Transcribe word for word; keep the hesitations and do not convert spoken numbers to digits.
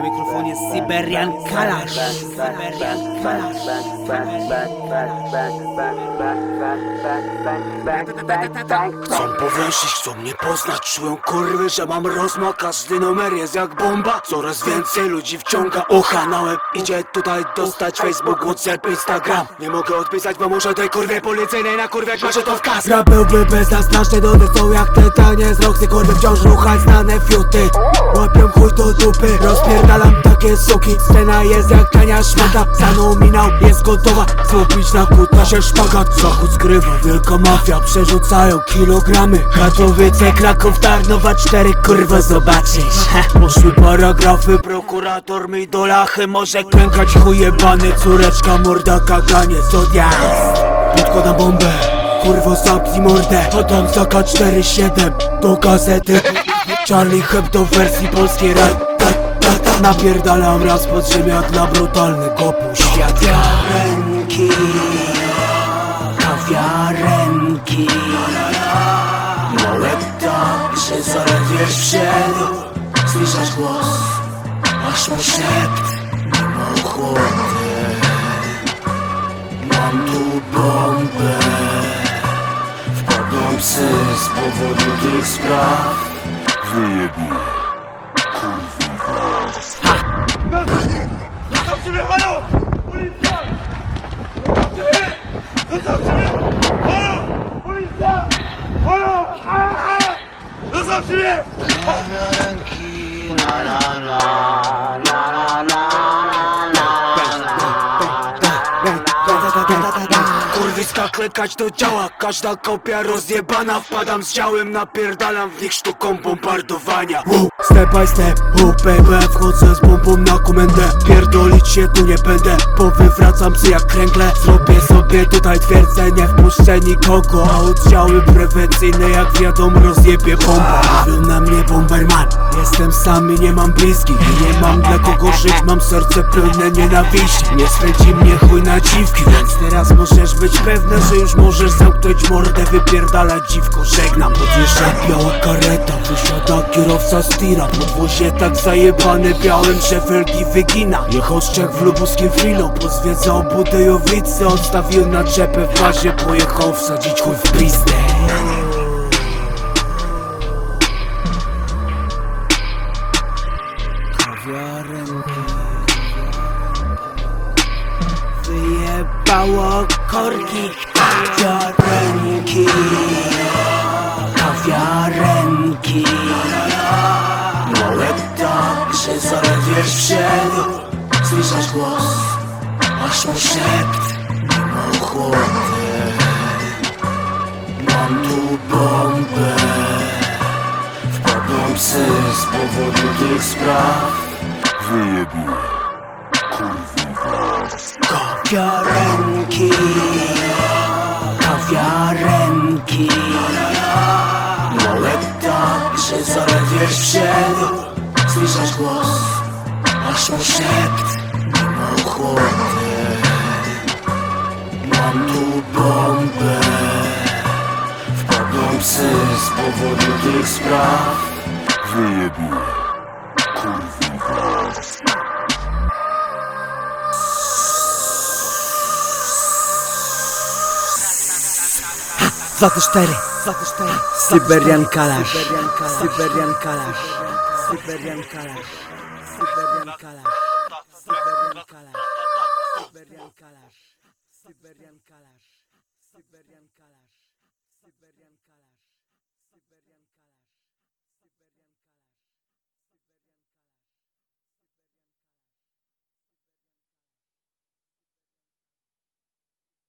mikrofonie Syberian Kalasz. Syberian Kalasz. Chcą powęszyć, chcą mnie poznać. Czują kurwy, że mam rozmach. Każdy numer jest jak bomba. Coraz więcej ludzi wciąga ucha na łeb. Idzie tutaj dostać Facebook, WhatsApp, Instagram. Nie mogę odpisać, bo muszę tej kurwie policyjnej na kurwie macie to w kas. Rap byłby beznastraszny, dody są jak tytanie z Roxy. Kurwy wciąż ruchać znane fiuty. Łapią chuj do dupy, rozpierdalam takie suki. Scena jest jak tania szmata. Za nominał jest gotowa, złopić na kuta się szpagat. Zachód skrywa, wielka mafia, przerzucają kilogramy. Katowice, Kraków, Tarnowa, cztery, kurwa zobaczysz. Poszły paragrafy, prokurator mi do lachy. Może klękać chujebany, córeczka, morda, kaganie, zodiak. Podkładam bombę, kurwo zamknij mordę. Podam za K cztery siedem do gazety. Charlie Hebdo w wersji polskiej rap. Napierdalam raz pod ziemię dla brutalnego półświata. Kawiarenki, kawiarenki. Małe tak, że zaledwie wszedł. Słyszasz głos, aż mu szept. Mam ochotę, mam tu bombę. Wpadną psy z powodu tych spraw. Wyjebu. Zostawcie mnie, halo! Policja! Zostawcie mnie! Halo! Policja! Halo! Zostawcie mnie! Kawiarenki, na na na, na na na. Kurwiska klekać do ciała, każda kopia rozjebana. Wpadam z ciałem, napierdalam w nich sztuką bombardowania. Woo. Step by step, oh baby, wchodzę z bombą na komendę. Pierdolić się tu nie będę, powywracam psy jak kręgle. Zrobię sobie tutaj twierdzę, nie wpuszczę nikogo. A oddziały prewencyjne jak wiadomo rozjebie bomba. Mówią na mnie bomberman, jestem sam i nie mam bliskich. Nie mam dla kogo żyć, mam serce pełne nienawiści. Nie swędzi mnie chuj na dziwki, więc teraz możesz być pewna, że już możesz zamknąć mordę. Wypierdalać dziwko, żegnam. Podjeżdża biała kareta, wysiada kierowca z tira. Podwozie tak zajebane białym, że felgi wygina. Jechał z Czech w lubuskim filu, pozwiedzał Budejowice. Odstawił na czepę w bazie, pojechał wsadzić chuj w pizdę. Kawiarenki, wyjebało korki. Kawiarenki, kawiarenki. Małe tak, że zaledwie wszedł. Słyszasz głos, aż mu szept. Mam ochotę, mam tu bombę. Wpadną psy z powodu tych spraw. Wyjebu, kurwa. Kawiarenki, kawiarenki. Małe tak, że zaledwie wszedł. Słyszasz głos, aż mu szept. Mam ochotę, mam tu bombę. Wpadną psy z powodu tych spraw. Wyjebu, kurwa. dwa cztery, dwa cztery. Syberian Kalasz. Syberian Kalasz. Syberian Kalasz. Syberian Kalasz. Syberian Kalasz. Syberian Kalasz. Syberian Kalasz. Syberian Kalasz. Syberian Kalasz. Syberian Kalasz. Syberian Kalasz. Syberian Kalasz.